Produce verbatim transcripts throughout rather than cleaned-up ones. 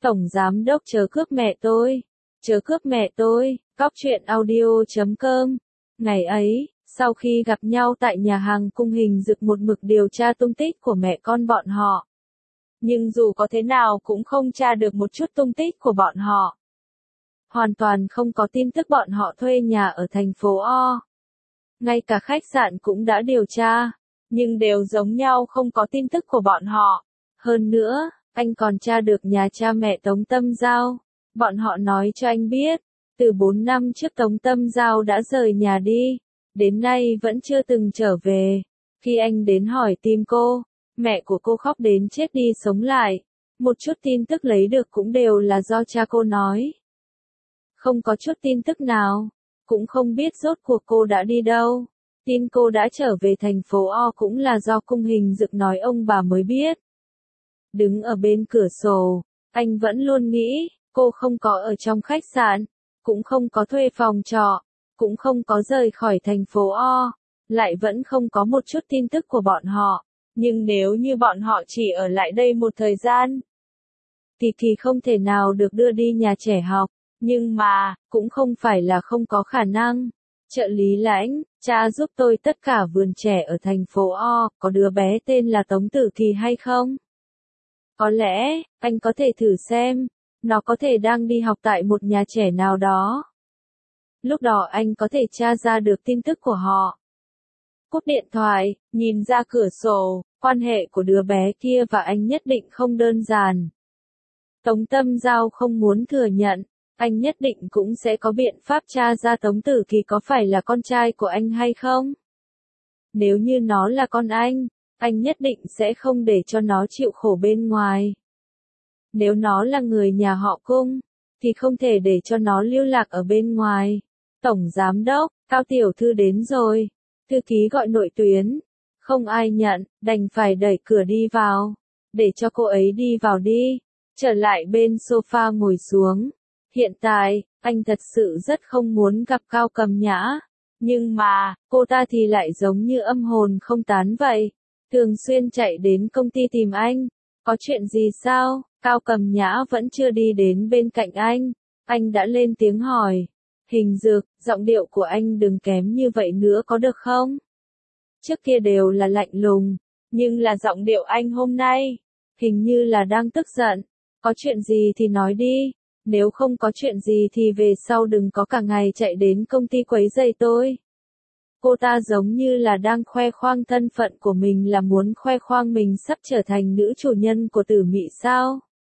Tổng giám đốc chớ cướp mẹ tôi, chớ cướp mẹ tôi, cóc truyện audio chấm com. Ngày ấy, sau khi gặp nhau tại nhà hàng Cung Hình Dực một mực điều tra tung tích của mẹ con bọn họ. Nhưng dù có thế nào cũng không tra được một chút tung tích của bọn họ. Hoàn toàn không có tin tức bọn họ thuê nhà ở thành phố O. Ngay cả khách sạn cũng đã điều tra, nhưng đều giống nhau không có tin tức của bọn họ. Hơn nữa, anh còn tra được nhà cha mẹ Tống Tâm Giao. Bọn họ nói cho anh biết, từ bốn năm trước Tống Tâm Giao đã rời nhà đi, đến nay vẫn chưa từng trở về. Khi anh đến hỏi tìm cô, mẹ của cô khóc đến chết đi sống lại. Một chút tin tức lấy được cũng đều là do cha cô nói. Không có chút tin tức nào, cũng không biết rốt cuộc cô đã đi đâu. Tin cô đã trở về thành phố O cũng là do Cung Hình Dực nói ông bà mới biết. Đứng ở bên cửa sổ, anh vẫn luôn nghĩ, cô không có ở trong khách sạn, cũng không có thuê phòng trọ, cũng không có rời khỏi thành phố O, lại vẫn không có một chút tin tức của bọn họ. Nhưng nếu như bọn họ chỉ ở lại đây một thời gian, thì thì không thể nào được đưa đi nhà trẻ học. Nhưng mà, cũng không phải là không có khả năng. Trợ lý Lãnh, cha giúp tôi tất cả vườn trẻ ở thành phố O, có đứa bé tên là Tống Tử Kỳ hay không? Có lẽ, anh có thể thử xem, nó có thể đang đi học tại một nhà trẻ nào đó. Lúc đó anh có thể tra ra được tin tức của họ. Cúp điện thoại, nhìn ra cửa sổ, quan hệ của đứa bé kia và anh nhất định không đơn giản. Tống Tâm Giao không muốn thừa nhận, anh nhất định cũng sẽ có biện pháp tra ra Tống Tử Kỳ có phải là con trai của anh hay không. Nếu như nó là con anh, anh nhất định sẽ không để cho nó chịu khổ bên ngoài. Nếu nó là người nhà họ Cung, thì không thể để cho nó lưu lạc ở bên ngoài. Tổng giám đốc, Cao tiểu thư đến rồi. Thư ký gọi nội tuyến. Không ai nhận, đành phải đẩy cửa đi vào. Để cho cô ấy đi vào đi. Trở lại bên sofa ngồi xuống. Hiện tại, anh thật sự rất không muốn gặp Cao Cầm Nhã. Nhưng mà, cô ta thì lại giống như âm hồn không tán vậy. Thường xuyên chạy đến công ty tìm anh. Có chuyện gì sao? Cao Cầm Nhã vẫn chưa đi đến bên cạnh anh. Anh đã lên tiếng hỏi. Hình Dực, giọng điệu của anh đừng kém như vậy nữa có được không? Trước kia đều là lạnh lùng, nhưng là giọng điệu anh hôm nay, hình như là đang tức giận. Có chuyện gì thì nói đi, nếu không có chuyện gì thì về sau đừng có cả ngày chạy đến công ty quấy rầy tôi. Cô ta giống như là đang khoe khoang thân phận của mình, là muốn khoe khoang mình sắp trở thành nữ chủ nhân của Tử Mị sao?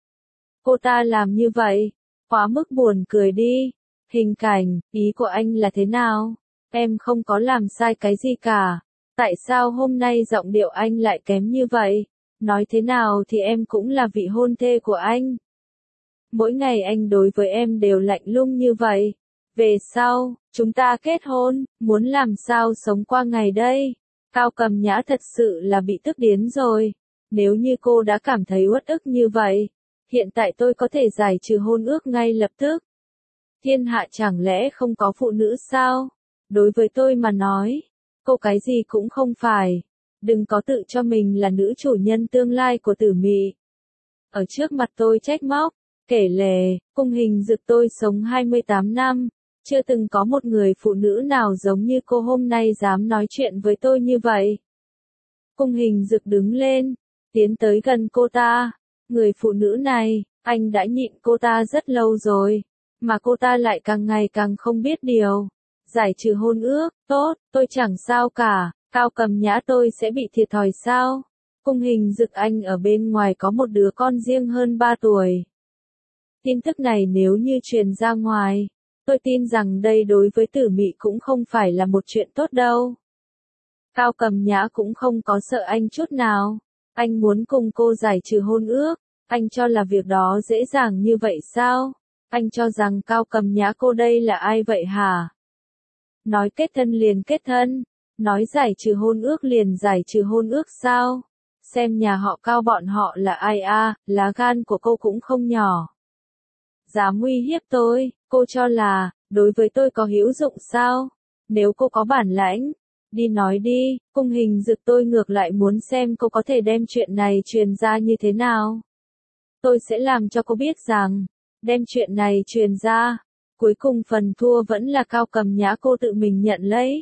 Cô ta làm như vậy, quá mức buồn cười đi. Hình Cảnh, ý của anh là thế nào? Em không có làm sai cái gì cả. Tại sao hôm nay giọng điệu anh lại kém như vậy? Nói thế nào thì em cũng là vị hôn thê của anh. Mỗi ngày anh đối với em đều lạnh lùng như vậy. Về sau, chúng ta kết hôn, muốn làm sao sống qua ngày đây? Cao Cầm Nhã thật sự là bị tức điên rồi. Nếu như cô đã cảm thấy uất ức như vậy, hiện tại tôi có thể giải trừ hôn ước ngay lập tức. Thiên hạ chẳng lẽ không có phụ nữ sao? Đối với tôi mà nói, cô cái gì cũng không phải. Đừng có tự cho mình là nữ chủ nhân tương lai của Tử Mị. Ở trước mặt tôi trách móc, kể lể, Cung Hình Dực tôi sống hai mươi tám năm, chưa từng có một người phụ nữ nào giống như cô hôm nay dám nói chuyện với tôi như vậy. Cung Hình Dực đứng lên, tiến tới gần cô ta. Người phụ nữ này, anh đã nhịn cô ta rất lâu rồi, mà cô ta lại càng ngày càng không biết điều. Giải trừ hôn ước, tốt, tôi chẳng sao cả. Cao Cầm Nhã tôi sẽ bị thiệt thòi sao? Cung Hình Dực anh ở bên ngoài có một đứa con riêng hơn ba tuổi. Tin tức này nếu như truyền ra ngoài, tôi tin rằng đây đối với Tử Mị cũng không phải là một chuyện tốt đâu. Cao Cầm Nhã cũng không có sợ anh chút nào. Anh muốn cùng cô giải trừ hôn ước. Anh cho là việc đó dễ dàng như vậy sao? Anh cho rằng Cao Cầm Nhã cô đây là ai vậy hả? Nói kết thân liền kết thân. Nói giải trừ hôn ước liền giải trừ hôn ước sao? Xem nhà họ Cao bọn họ là ai a, à, lá gan của cô cũng không nhỏ. Dám uy hiếp tôi, cô cho là, đối với tôi có hữu dụng sao? Nếu cô có bản lãnh, đi nói đi. Cung Hình Dực tôi ngược lại muốn xem cô có thể đem chuyện này truyền ra như thế nào. tôi sẽ làm cho cô biết rằng, đem chuyện này truyền ra, cuối cùng phần thua vẫn là Cao Cầm Nhã cô tự mình nhận lấy.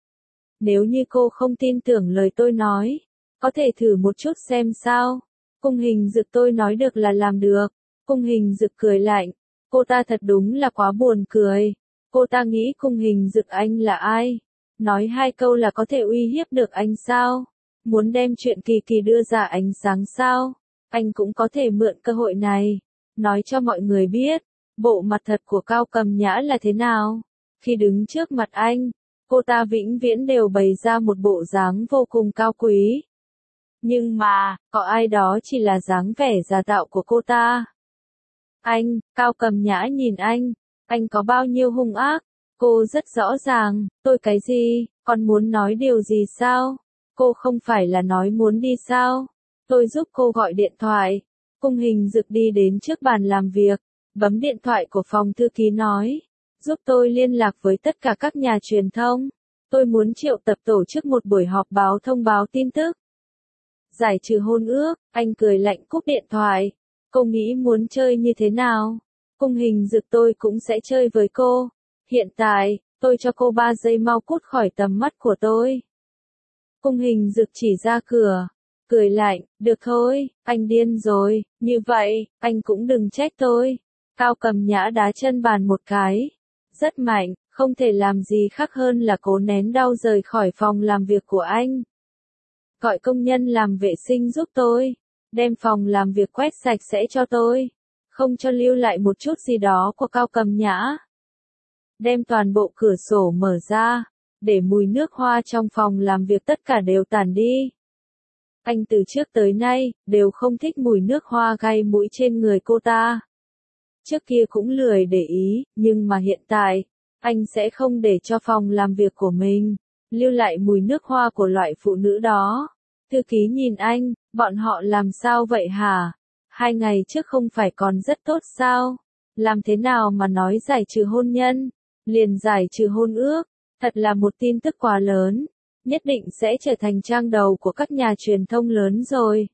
Nếu như cô không tin tưởng lời tôi nói, có thể thử một chút xem sao. Cung Hình Dực tôi nói được là làm được. Cung Hình Dực cười lạnh, cô ta thật đúng là quá buồn cười. Cô ta nghĩ Cung Hình Dực anh là ai? Nói hai câu là có thể uy hiếp được anh sao? Muốn đem chuyện Kỳ Kỳ đưa ra ánh sáng sao? Anh cũng có thể mượn cơ hội này, nói cho mọi người biết, bộ mặt thật của Cao Cầm Nhã là thế nào. Khi đứng trước mặt anh, cô ta vĩnh viễn đều bày ra một bộ dáng vô cùng cao quý. Nhưng mà, có ai đó chỉ là dáng vẻ giả tạo của cô ta. Anh, Cao Cầm Nhã nhìn anh, anh có bao nhiêu hung ác? Cô rất rõ ràng, tôi cái gì, còn muốn nói điều gì sao? Cô không phải là nói muốn đi sao? Tôi giúp cô gọi điện thoại. Cung Hình Dực đi đến trước bàn làm việc, bấm điện thoại của phòng thư ký nói, giúp tôi liên lạc với tất cả các nhà truyền thông. Tôi muốn triệu tập tổ chức một buổi họp báo thông báo tin tức. Giải trừ hôn ước, anh cười lạnh cúp điện thoại. Cô nghĩ muốn chơi như thế nào? Cung Hình Dực tôi cũng sẽ chơi với cô. Hiện tại, tôi cho cô ba giây mau cút khỏi tầm mắt của tôi. Cung Hình Dực chỉ ra cửa, cười lạnh, được thôi, anh điên rồi, như vậy, anh cũng đừng trách tôi. Cao Cầm Nhã đá chân bàn một cái, rất mạnh, không thể làm gì khác hơn là cố nén đau rời khỏi phòng làm việc của anh. Gọi công nhân làm vệ sinh giúp tôi, đem phòng làm việc quét sạch sẽ cho tôi, không cho lưu lại một chút gì đó của Cao Cầm Nhã. Đem toàn bộ cửa sổ mở ra, để mùi nước hoa trong phòng làm việc tất cả đều tản đi. Anh từ trước tới nay, đều không thích mùi nước hoa gây mũi trên người cô ta. Trước kia cũng lười để ý, nhưng mà hiện tại, anh sẽ không để cho phòng làm việc của mình lưu lại mùi nước hoa của loại phụ nữ đó. Thư ký nhìn anh, bọn họ làm sao vậy hả? Hai ngày trước không phải còn rất tốt sao? Làm thế nào mà nói giải trừ hôn nhân, liền giải trừ hôn ước, thật là một tin tức quá lớn, nhất định sẽ trở thành trang đầu của các nhà truyền thông lớn rồi.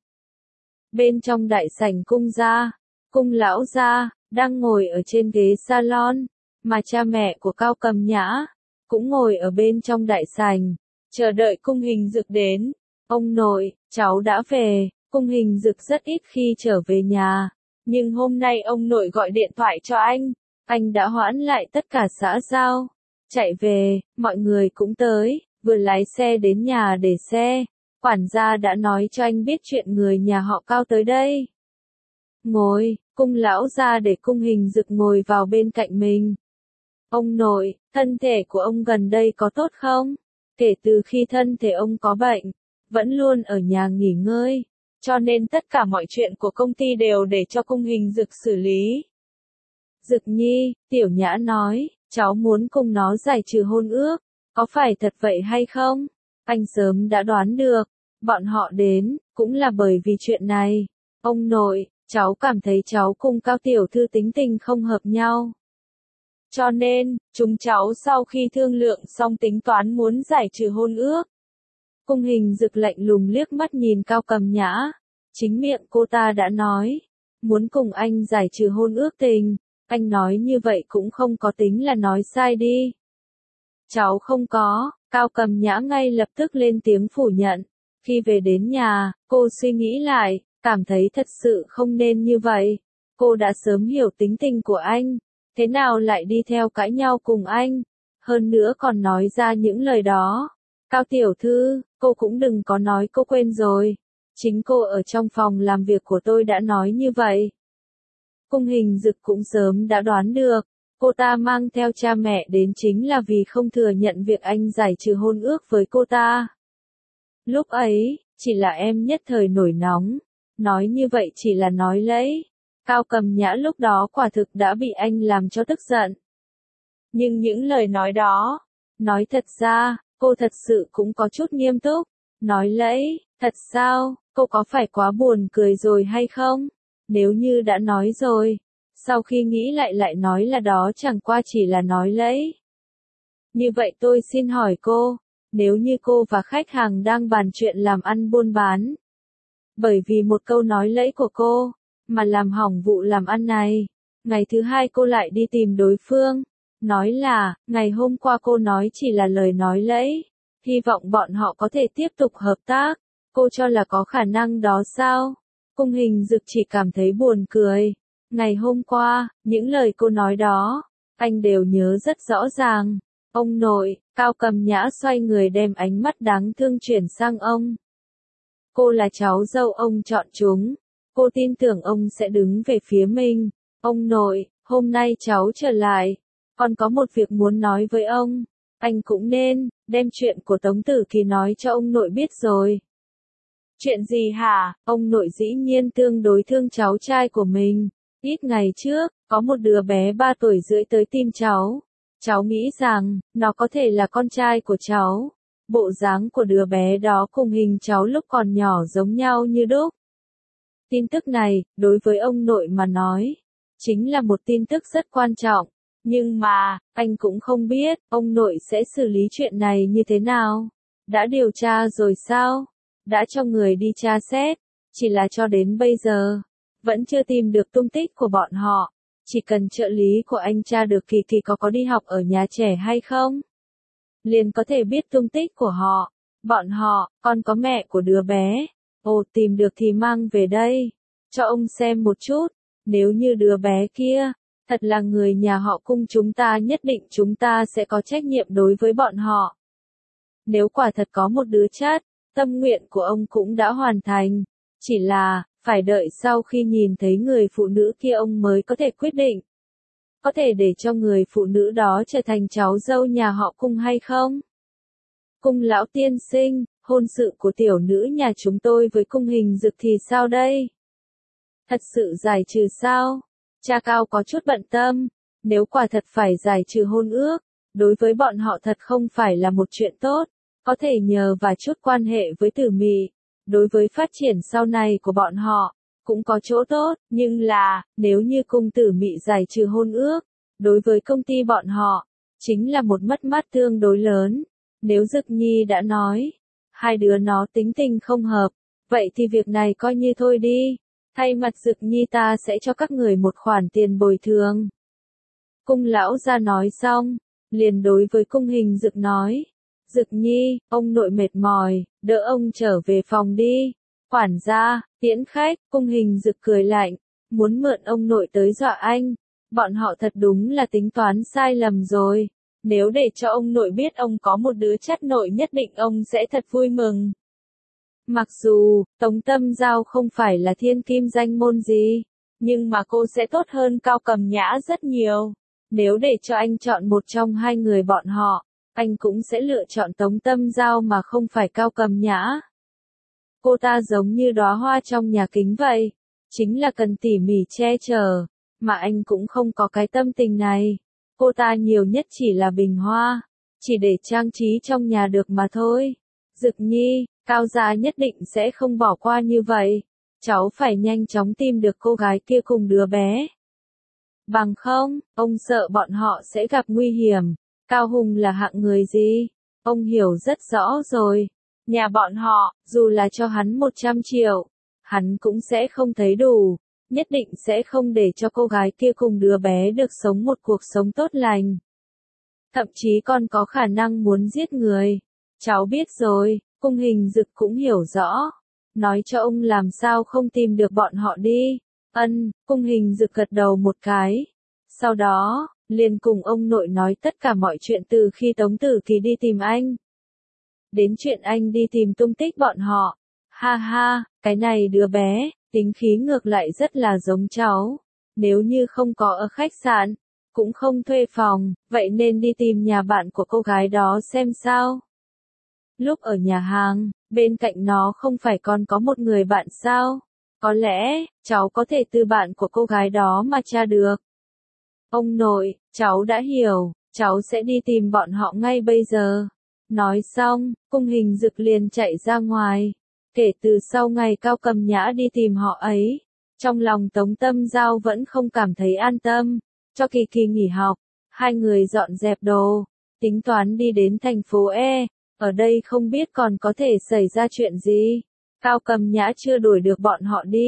Bên trong đại sảnh cung gia, cung lão gia, đang ngồi ở trên ghế salon, mà cha mẹ của Cao Cầm Nhã, cũng ngồi ở bên trong đại sảnh, chờ đợi Cung Hình Dực đến. Ông nội, cháu đã về. Cung Hình Dực rất ít khi trở về nhà, nhưng hôm nay ông nội gọi điện thoại cho anh, anh đã hoãn lại tất cả xã giao, chạy về, mọi người cũng tới, vừa lái xe đến nhà để xe, quản gia đã nói cho anh biết chuyện người nhà họ Cao tới đây. Ngồi, cung lão gia để Cung Hình Dực ngồi vào bên cạnh mình. Ông nội, thân thể của ông gần đây có tốt không? Kể từ khi thân thể ông có bệnh, vẫn luôn ở nhà nghỉ ngơi, cho nên tất cả mọi chuyện của công ty đều để cho Cung Hình Dực xử lý. Dực Nhi, Tiểu Nhã nói, cháu muốn cùng nó giải trừ hôn ước, có phải thật vậy hay không? Anh sớm đã đoán được, bọn họ đến, cũng là bởi vì chuyện này. Ông nội, cháu cảm thấy cháu cùng Cao tiểu thư tính tình không hợp nhau. Cho nên, chúng cháu sau khi thương lượng xong tính toán muốn giải trừ hôn ước. Cung Hình Dực lạnh lùng liếc mắt nhìn Cao Cầm Nhã, chính miệng cô ta đã nói, muốn cùng anh giải trừ hôn ước tình, anh nói như vậy cũng không có tính là nói sai đi. Cháu không có, Cao Cầm Nhã ngay lập tức lên tiếng phủ nhận. Khi về đến nhà, cô suy nghĩ lại, cảm thấy thật sự không nên như vậy. Cô đã sớm hiểu tính tình của anh, thế nào lại đi theo cãi nhau cùng anh, hơn nữa còn nói ra những lời đó. Cao tiểu thư, cô cũng đừng có nói cô quên rồi. Chính cô ở trong phòng làm việc của tôi đã nói như vậy. Cung Hình Dực cũng sớm đã đoán được, cô ta mang theo cha mẹ đến chính là vì không thừa nhận việc anh giải trừ hôn ước với cô ta. Lúc ấy, chỉ là em nhất thời nổi nóng, nói như vậy chỉ là nói lẫy. Cao Cầm Nhã lúc đó quả thực đã bị anh làm cho tức giận. Nhưng những lời nói đó, nói thật ra, cô thật sự cũng có chút nghiêm túc. Nói lẫy, thật sao, cô có phải quá buồn cười rồi hay không? Nếu như đã nói rồi, sau khi nghĩ lại lại nói là đó chẳng qua chỉ là nói lẫy. Như vậy tôi xin hỏi cô, nếu như cô và khách hàng đang bàn chuyện làm ăn buôn bán, bởi vì một câu nói lẫy của cô, mà làm hỏng vụ làm ăn này. Ngày thứ hai cô lại đi tìm đối phương, nói là, ngày hôm qua cô nói chỉ là lời nói lẫy, hy vọng bọn họ có thể tiếp tục hợp tác. Cô cho là có khả năng đó sao? Cung Hình Dực chỉ cảm thấy buồn cười. Ngày hôm qua, những lời cô nói đó, anh đều nhớ rất rõ ràng. Ông nội, Cao Cầm Nhã xoay người đem ánh mắt đáng thương chuyển sang ông. Cô là cháu dâu ông chọn chúng. Cô tin tưởng ông sẽ đứng về phía mình. Ông nội, hôm nay cháu trở lại. Con có một việc muốn nói với ông. Anh cũng nên đem chuyện của Tống Tử Kỳ nói cho ông nội biết rồi. Chuyện gì hả? Ông nội dĩ nhiên tương đối thương cháu trai của mình. Ít ngày trước, có một đứa bé ba tuổi rưỡi tới tìm cháu. Cháu nghĩ rằng, nó có thể là con trai của cháu. Bộ dáng của đứa bé đó cùng hình cháu lúc còn nhỏ giống nhau như đúc. Tin tức này, đối với ông nội mà nói, chính là một tin tức rất quan trọng. Nhưng mà, anh cũng không biết, ông nội sẽ xử lý chuyện này như thế nào. Đã điều tra rồi sao? Đã cho người đi tra xét. Chỉ là cho đến bây giờ, vẫn chưa tìm được tung tích của bọn họ. Chỉ cần trợ lý của anh tra được Kỳ Kỳ có có đi học ở nhà trẻ hay không, liền có thể biết tung tích của họ. Bọn họ, còn có mẹ của đứa bé. Ồ, tìm được thì mang về đây. Cho ông xem một chút. Nếu như đứa bé kia, thật là người nhà họ Cung chúng ta, nhất định chúng ta sẽ có trách nhiệm đối với bọn họ. Nếu quả thật có một đứa chát, tâm nguyện của ông cũng đã hoàn thành. Chỉ là, phải đợi sau khi nhìn thấy người phụ nữ kia ông mới có thể quyết định. Có thể để cho người phụ nữ đó trở thành cháu dâu nhà họ Cung hay không? Cung lão tiên sinh, hôn sự của tiểu nữ nhà chúng tôi với Cung Hình Dực thì sao đây? Thật sự giải trừ sao? Cha Cao có chút bận tâm. Nếu quả thật phải giải trừ hôn ước, đối với bọn họ thật không phải là một chuyện tốt. Có thể nhờ và chút quan hệ với Tử Mị, đối với phát triển sau này của bọn họ, cũng có chỗ tốt. Nhưng là, nếu như Cung Tử Mị giải trừ hôn ước, đối với công ty bọn họ, chính là một mất mát tương đối lớn. Nếu Dực Nhi đã nói, hai đứa nó tính tình không hợp, vậy thì việc này coi như thôi đi. Thay mặt Dực Nhi ta sẽ cho các người một khoản tiền bồi thường. Cung lão ra nói xong, liền đối với Cung Hình Dực nói. Dực Nhi, ông nội mệt mỏi, đỡ ông trở về phòng đi. Quản gia, tiễn khách. Cung Hình Dực cười lạnh, muốn mượn ông nội tới dọa anh. Bọn họ thật đúng là tính toán sai lầm rồi. Nếu để cho ông nội biết ông có một đứa chắt nội, nhất định ông sẽ thật vui mừng. Mặc dù, Tống Tâm Giao không phải là thiên kim danh môn gì, nhưng mà cô sẽ tốt hơn Cao Cầm Nhã rất nhiều. Nếu để cho anh chọn một trong hai người bọn họ, anh cũng sẽ lựa chọn Tống Tâm Giao mà không phải Cao Cầm Nhã. Cô ta giống như đóa hoa trong nhà kính vậy, chính là cần tỉ mỉ che chở, mà anh cũng không có cái tâm tình này. Cô ta nhiều nhất chỉ là bình hoa, chỉ để trang trí trong nhà được mà thôi. Dực Nhi, Cao gia nhất định sẽ không bỏ qua như vậy. Cháu phải nhanh chóng tìm được cô gái kia cùng đứa bé. Bằng không, ông sợ bọn họ sẽ gặp nguy hiểm. Cao Hùng là hạng người gì? Ông hiểu rất rõ rồi. Nhà bọn họ, dù là cho hắn một trăm triệu, hắn cũng sẽ không thấy đủ. Nhất định sẽ không để cho cô gái kia cùng đứa bé được sống một cuộc sống tốt lành. Thậm chí còn có khả năng muốn giết người. Cháu biết rồi. Cung Hình Dực cũng hiểu rõ. Nói cho ông làm sao không tìm được bọn họ đi. Ân, Cung Hình Dực gật đầu một cái. Sau đó, liền cùng ông nội nói tất cả mọi chuyện từ khi Tống Tử Kỳ đi tìm anh. Đến chuyện anh đi tìm tung tích bọn họ. Ha ha, cái này đứa bé, tính khí ngược lại rất là giống cháu. Nếu như không có ở khách sạn, cũng không thuê phòng, vậy nên đi tìm nhà bạn của cô gái đó xem sao. Lúc ở nhà hàng, bên cạnh nó không phải còn có một người bạn sao? Có lẽ, cháu có thể từ bạn của cô gái đó mà tra được. Ông nội, cháu đã hiểu, cháu sẽ đi tìm bọn họ ngay bây giờ. Nói xong, Cung Hình Dực liền chạy ra ngoài. Kể từ sau ngày Cao Cầm Nhã đi tìm họ ấy, trong lòng Tống Tâm Giao vẫn không cảm thấy an tâm. Cho Kỳ Kỳ nghỉ học, hai người dọn dẹp đồ, tính toán đi đến thành phố E. Ở đây không biết còn có thể xảy ra chuyện gì. Cao Cầm Nhã chưa đuổi được bọn họ đi.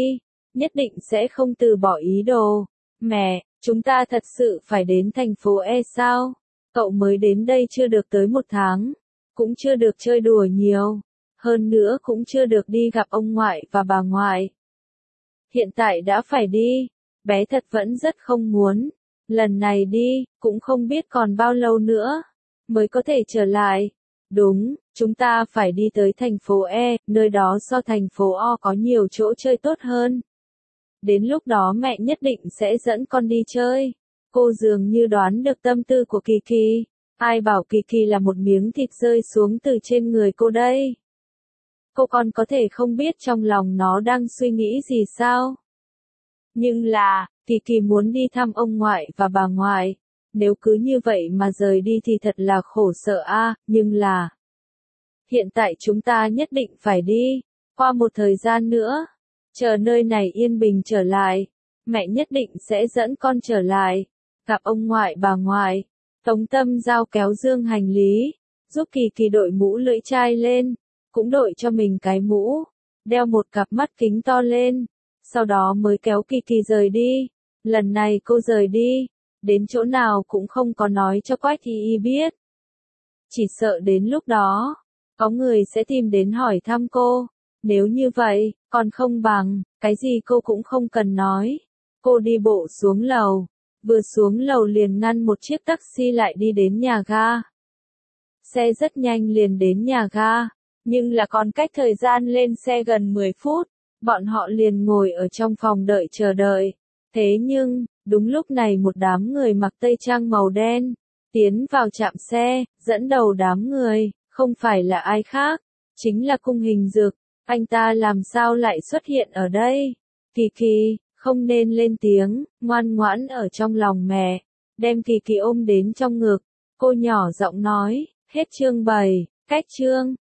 nhất định sẽ không từ bỏ ý đồ. Mẹ, chúng ta thật sự phải đến thành phố E sao? Cậu mới đến đây chưa được tới một tháng, cũng chưa được chơi đùa nhiều, hơn nữa cũng chưa được đi gặp ông ngoại và bà ngoại. Hiện tại đã phải đi, bé thật vẫn rất không muốn. Lần này đi, cũng không biết còn bao lâu nữa, mới có thể trở lại. Đúng, chúng ta phải đi tới thành phố E, nơi đó so thành phố O có nhiều chỗ chơi tốt hơn. Đến lúc đó mẹ nhất định sẽ dẫn con đi chơi. Cô dường như đoán được tâm tư của Kỳ Kỳ. Ai bảo Kỳ Kỳ là một miếng thịt rơi xuống từ trên người cô đây? Cô còn có thể không biết trong lòng nó đang suy nghĩ gì sao? Nhưng là, Kỳ Kỳ muốn đi thăm ông ngoại và bà ngoại. Nếu cứ như vậy mà rời đi thì thật là khổ sở a, nhưng là... Hiện tại chúng ta nhất định phải đi. Qua một thời gian nữa, chờ nơi này yên bình trở lại, mẹ nhất định sẽ dẫn con trở lại, gặp ông ngoại bà ngoại. Tống Tâm Giao kéo dương hành lý, giúp Kỳ Kỳ đội mũ lưỡi chai lên, cũng đội cho mình cái mũ, đeo một cặp mắt kính to lên, sau đó mới kéo Kỳ Kỳ rời đi. Lần này cô rời đi, đến chỗ nào cũng không có nói cho Quách Y Y biết. Chỉ sợ đến lúc đó, có người sẽ tìm đến hỏi thăm cô. Nếu như vậy, còn không bằng, cái gì cô cũng không cần nói. Cô đi bộ xuống lầu, vừa xuống lầu liền ngăn một chiếc taxi lại đi đến nhà ga. Xe rất nhanh liền đến nhà ga, nhưng là còn cách thời gian lên xe gần mười phút, bọn họ liền ngồi ở trong phòng đợi chờ đợi. Thế nhưng, đúng lúc này một đám người mặc tây trang màu đen, tiến vào trạm xe, dẫn đầu đám người, không phải là ai khác, chính là Cung Hình Dực. Anh ta làm sao lại xuất hiện ở đây? Kỳ Kỳ, không nên lên tiếng, ngoan ngoãn ở trong lòng mẹ, đem Kỳ Kỳ ôm đến trong ngực. Cô nhỏ giọng nói, hết chương bảy, cách chương.